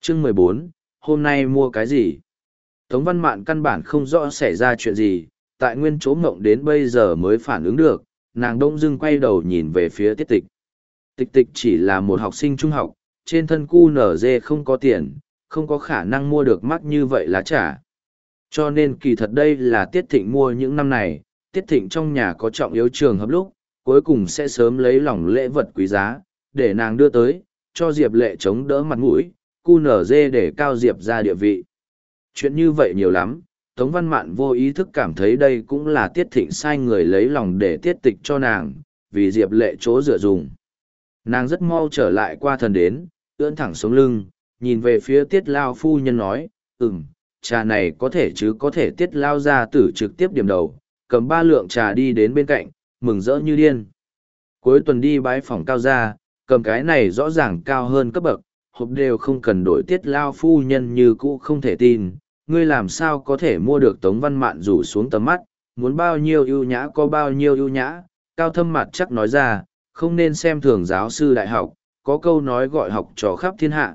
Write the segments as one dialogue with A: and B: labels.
A: Chương 14, hôm nay mua cái gì? Tống Văn Mạn căn bản không rõ xảy ra chuyện gì, tại nguyên chỗ mộng đến bây giờ mới phản ứng được, nàng đông dưng quay đầu nhìn về phía Tiết Tịch. Tịch Tịch chỉ là một học sinh trung học, trên thân cu nở dê không có tiền, không có khả năng mua được mắc như vậy lá trà. Cho nên kỳ thật đây là Tiết Thịnh mua những năm này, Tiết Thịnh trong nhà có trọng yếu trường hợp lúc, cuối cùng sẽ sớm lấy lòng lễ vật quý giá, để nàng đưa tới, cho Diệp Lệ chống đỡ mặt mũi, cu nở dê để cao Diệp ra địa vị. Chuyện như vậy nhiều lắm, Tống Văn Mạn vô ý thức cảm thấy đây cũng là Tiết Thịnh sai người lấy lòng để Tiết Tịch cho nàng, vì Diệp Lệ chỗ dựa dùng. Nàng rất mau trở lại qua thần đến, ưỡn thẳng sống lưng, nhìn về phía Tiết Lao phu nhân nói, trà này có thể chứ, có thể. Tiết Lao gia tử trực tiếp điểm đầu, cầm 3 lượng trà đi đến bên cạnh, mừng rỡ như điên. Cuối tuần đi bái phòng Cao gia, cầm cái này rõ ràng cao hơn cấp bậc, hộp đều không cần đổi. Tiết Lao phu nhân như cũ không thể tin, ngươi làm sao có thể mua được. Tống Văn Mạn rủ xuống tầm mắt, muốn bao nhiêu ưu nhã có bao nhiêu ưu nhã. Cao Thâm mặt chắc nói ra, không nên xem thường giáo sư đại học, có câu nói gọi học trò khắp thiên hạ.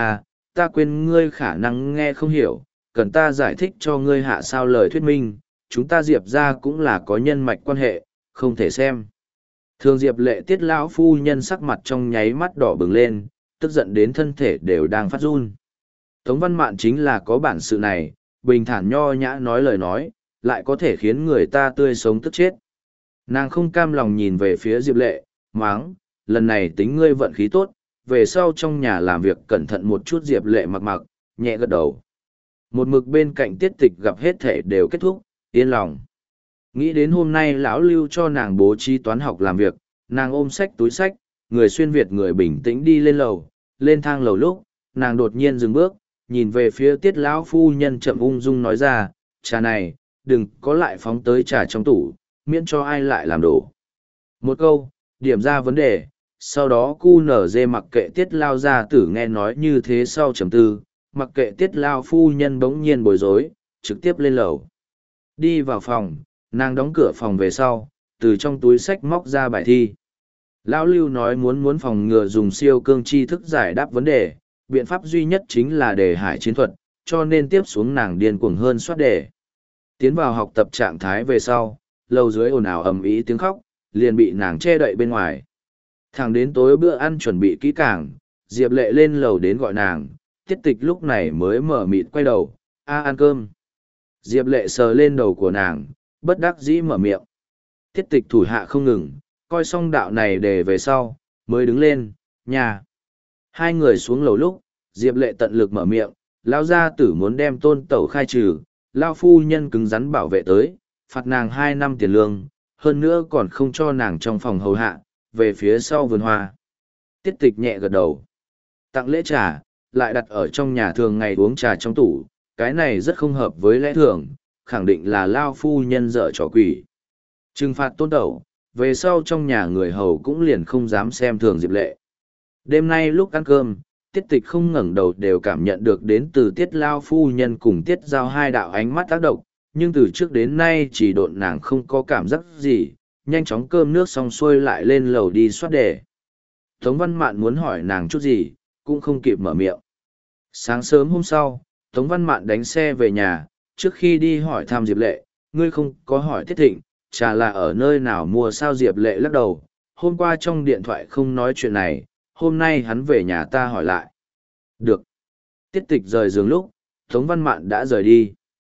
A: Ta quên, ngươi khả năng nghe không hiểu, cần ta giải thích cho ngươi hạ sao lời thuyết minh. Chúng ta Diệp ra cũng là có nhân mạch quan hệ, không thể xem thường Diệp Lệ. Tiết lão phu nhân sắc mặt trong nháy mắt đỏ bừng lên, tức giận đến thân thể đều đang phát run. Tống Văn Mạn chính là có bản sự này, bình thản nho nhã nói lời nói, lại có thể khiến người ta tươi sống tức chết. Nàng không cam lòng nhìn về phía Diệp Lệ, máng, lần này tính ngươi vận khí tốt, về sau trong nhà làm việc cẩn thận một chút. Diệp Lệ mặc, nhẹ gật đầu. Một mực bên cạnh Tiết Tịch gặp hết thể đều kết thúc, yên lòng. Nghĩ đến hôm nay lão Lưu cho nàng bố trí toán học làm việc, nàng ôm túi sách, người xuyên Việt người bình tĩnh đi lên lầu. Lên thang lầu lúc, nàng đột nhiên dừng bước, nhìn về phía Tiết lão phu nhân, chậm ung dung nói ra, trà này, đừng có lại phóng tới trà trong tủ, miễn cho ai lại làm đổ. Một câu, điểm ra vấn đề, sau đó cu nở dê mặc kệ Tiết Lao gia tử nghe nói như thế sau trầm tư, mặc kệ Tiết Lao phu nhân bỗng nhiên bối rối, trực tiếp lên lầu. Đi vào phòng, nàng đóng cửa phòng về sau, từ trong túi sách móc ra bài thi. Lão Lưu nói muốn phòng ngừa dùng siêu cương tri thức giải đáp vấn đề, biện pháp duy nhất chính là đề hải chiến thuật, cho nên tiếp xuống nàng điên cuồng hơn soát đề. Tiến vào học tập trạng thái về sau, lầu dưới ồn ào ầm ĩ tiếng khóc, liền bị nàng che đậy bên ngoài. Thẳng đến tối bữa ăn chuẩn bị kỹ càng, Diệp Lệ lên lầu đến gọi nàng, Tiết Tịch lúc này mới mở mịt quay đầu, ăn cơm. Diệp Lệ sờ lên đầu của nàng, bất đắc dĩ mở miệng. Tiết Tịch thủ hạ không ngừng, coi xong đạo này để về sau, mới đứng lên, nhà. Hai người xuống lầu lúc, Diệp Lệ tận lực mở miệng, lão gia tử muốn đem Tôn tẩu khai trừ, lão phu nhân cứng rắn bảo vệ tới, phạt nàng 2 năm tiền lương, hơn nữa còn không cho nàng trong phòng hầu hạ, về phía sau vườn hoa. Tiết Tịch nhẹ gật đầu. Tặng lễ trà, lại đặt ở trong nhà thường ngày uống trà trong tủ, cái này rất không hợp với lẽ thường, khẳng định là lao phu nhân dở trò quỷ. Trừng phạt Tôn tẩu, về sau trong nhà người hầu cũng liền không dám xem thường Diệp Lệ. Đêm nay lúc ăn cơm, Tiết Tịch không ngẩng đầu đều cảm nhận được đến từ Tiết lao phu nhân cùng Tiết Giao hai đạo ánh mắt tác động, nhưng từ trước đến nay chỉ độn nàng không có cảm giác gì, nhanh chóng cơm nước xong xuôi lại lên lầu đi soát đề. Tống Văn Mạn muốn hỏi nàng chút gì, cũng không kịp mở miệng. Sáng sớm hôm sau, Tống Văn Mạn đánh xe về nhà, trước khi đi hỏi thăm Diệp Lệ, ngươi không có hỏi Tiết Thịnh, trà là ở nơi nào mua sao? Diệp Lệ lắc đầu, hôm qua trong điện thoại không nói chuyện này, hôm nay hắn về nhà ta hỏi lại. Được. Tiết Tịch rời giường lúc, Tống Văn Mạn đã rời đi.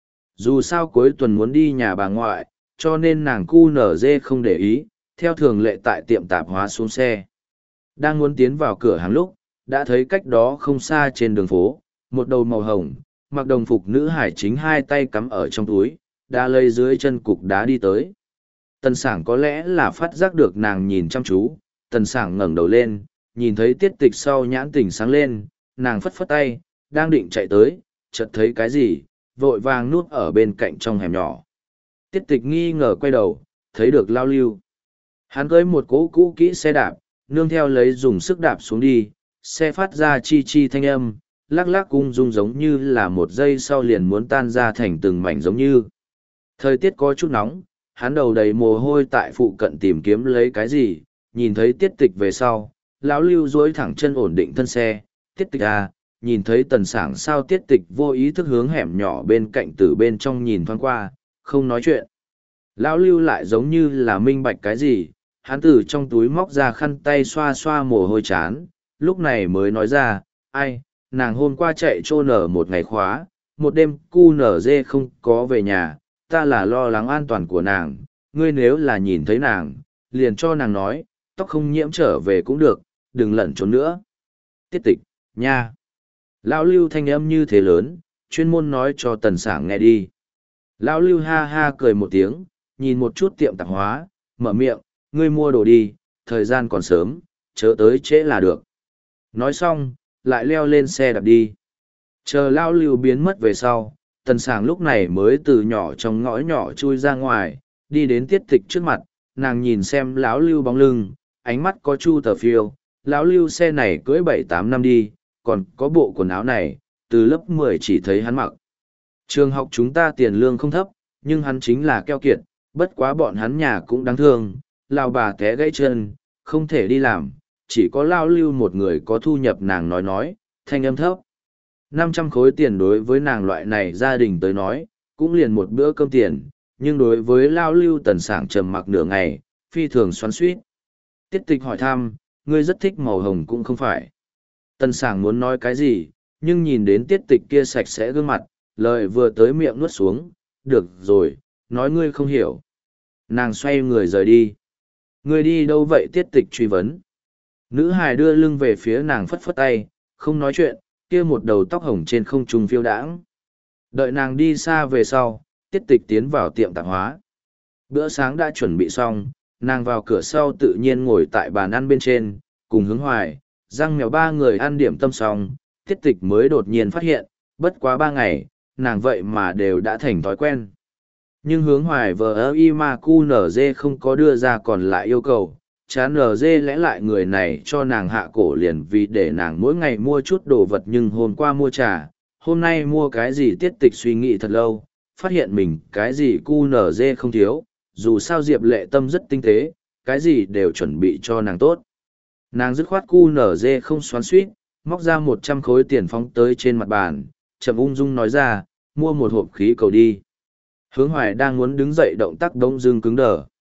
A: Dù sao cuối tuần muốn đi nhà bà ngoại, cho nên nàng cu nở dê không để ý, theo thường lệ tại tiệm tạp hóa xuống xe. Đang muốn tiến vào cửa hàng lúc, đã thấy cách đó không xa trên đường phố, một đầu màu hồng, mặc đồng phục nữ hải chính hai tay cắm ở trong túi, đã lây dưới chân cục đá đi tới. Tần Sảng có lẽ là phát giác được nàng nhìn chăm chú, Tần Sảng ngẩng đầu lên, nhìn thấy Tiết Tịch sau nhãn tỉnh sáng lên, nàng phất phất tay, đang định chạy tới, chợt thấy cái gì, vội vàng nuốt ở bên cạnh trong hẻm nhỏ. Tiết Tịch nghi ngờ quay đầu, thấy được Lao Lưu. Hắn cưới một cỗ cũ kỹ xe đạp, nương theo lấy dùng sức đạp xuống đi, xe phát ra chi chi thanh âm, lắc lắc ung dung giống như là một giây sau liền muốn tan ra thành từng mảnh giống như. Thời tiết có chút nóng, hắn đầu đầy mồ hôi tại phụ cận tìm kiếm lấy cái gì, nhìn thấy Tiết Tịch về sau, lão Lưu duỗi thẳng chân ổn định thân xe, Tiết Tịch à, nhìn thấy tần sảng sao tiết tịch vô ý thức hướng hẻm nhỏ bên cạnh từ bên trong nhìn thoáng qua, không nói chuyện. Lão Lưu lại giống như là minh bạch cái gì, hắn từ trong túi móc ra khăn tay xoa xoa mồ hôi chán, lúc này mới nói ra, ai, nàng hôm qua chạy trô nở một ngày khóa, một đêm cu nở dê không có về nhà, ta là lo lắng an toàn của nàng, ngươi nếu là nhìn thấy nàng, liền cho nàng nói, tóc không nhiễm trở về cũng được, đừng lẩn trốn nữa. Tiết tịch, nha. Lão Lưu thanh âm như thế lớn, chuyên môn nói cho tần sảng nghe đi. Lão Lưu ha ha cười một tiếng, nhìn một chút tiệm tạp hóa, mở miệng, ngươi mua đồ đi, thời gian còn sớm, chớ tới trễ là được. Nói xong, lại leo lên xe đạp đi. Chờ Lão Lưu biến mất về sau, tần sảng lúc này mới từ nhỏ trong ngõ nhỏ chui ra ngoài, đi đến tiết tịch trước mặt, nàng nhìn xem Lão Lưu bóng lưng, ánh mắt có chu tờ phiêu, Lão Lưu xe này cưỡi 7-8 năm đi, còn có bộ quần áo này, từ lớp 10 chỉ thấy hắn mặc. Trường học chúng ta tiền lương không thấp, nhưng hắn chính là keo kiệt, bất quá bọn hắn nhà cũng đáng thương, lao bà té gãy chân, không thể đi làm, chỉ có Lao Lưu một người có thu nhập, nàng nói, thanh âm thấp. 500 khối tiền đối với nàng loại này gia đình tới nói, cũng liền một bữa cơm tiền, nhưng đối với Lao Lưu tần sảng trầm mặc nửa ngày, phi thường xoắn xuýt. Tiết tịch hỏi thăm, ngươi rất thích màu hồng cũng không phải. Tần sảng muốn nói cái gì, nhưng nhìn đến tiết tịch kia sạch sẽ gương mặt, lời vừa tới miệng nuốt xuống, được rồi, nói ngươi không hiểu. Nàng xoay người rời đi. Ngươi đi đâu vậy, tiết tịch truy vấn. Nữ hài đưa lưng về phía nàng phất phất tay, không nói chuyện, kia một đầu tóc hồng trên không trung phiêu đãng. Đợi nàng đi xa về sau, tiết tịch tiến vào tiệm tạp hóa. Bữa sáng đã chuẩn bị xong, nàng vào cửa sau tự nhiên ngồi tại bàn ăn bên trên, cùng Hướng Hoài, răng mèo ba người ăn điểm tâm xong, tiết tịch mới đột nhiên phát hiện, bất quá 3 ngày, nàng vậy mà đều đã thành thói quen. Nhưng Hướng Hoài vờ y mà cu nở dê không có đưa ra còn lại yêu cầu, chán nở dê lẽ lại người này cho nàng hạ cổ liền vì để nàng mỗi ngày mua chút đồ vật, nhưng hôm qua mua trà, hôm nay mua cái gì tiết tịch suy nghĩ thật lâu, phát hiện mình cái gì cu nở dê không thiếu, dù sao Diệp Lệ Tâm rất tinh tế, cái gì đều chuẩn bị cho nàng tốt. Nàng dứt khoát cu nở dê không xoắn suýt, móc ra 100 khối tiền phóng tới trên mặt bàn, chậm ung dung nói ra, mua một hộp khí cầu đi. Hướng Hoài đang muốn đứng dậy, động tác đông dưng cứng đờ.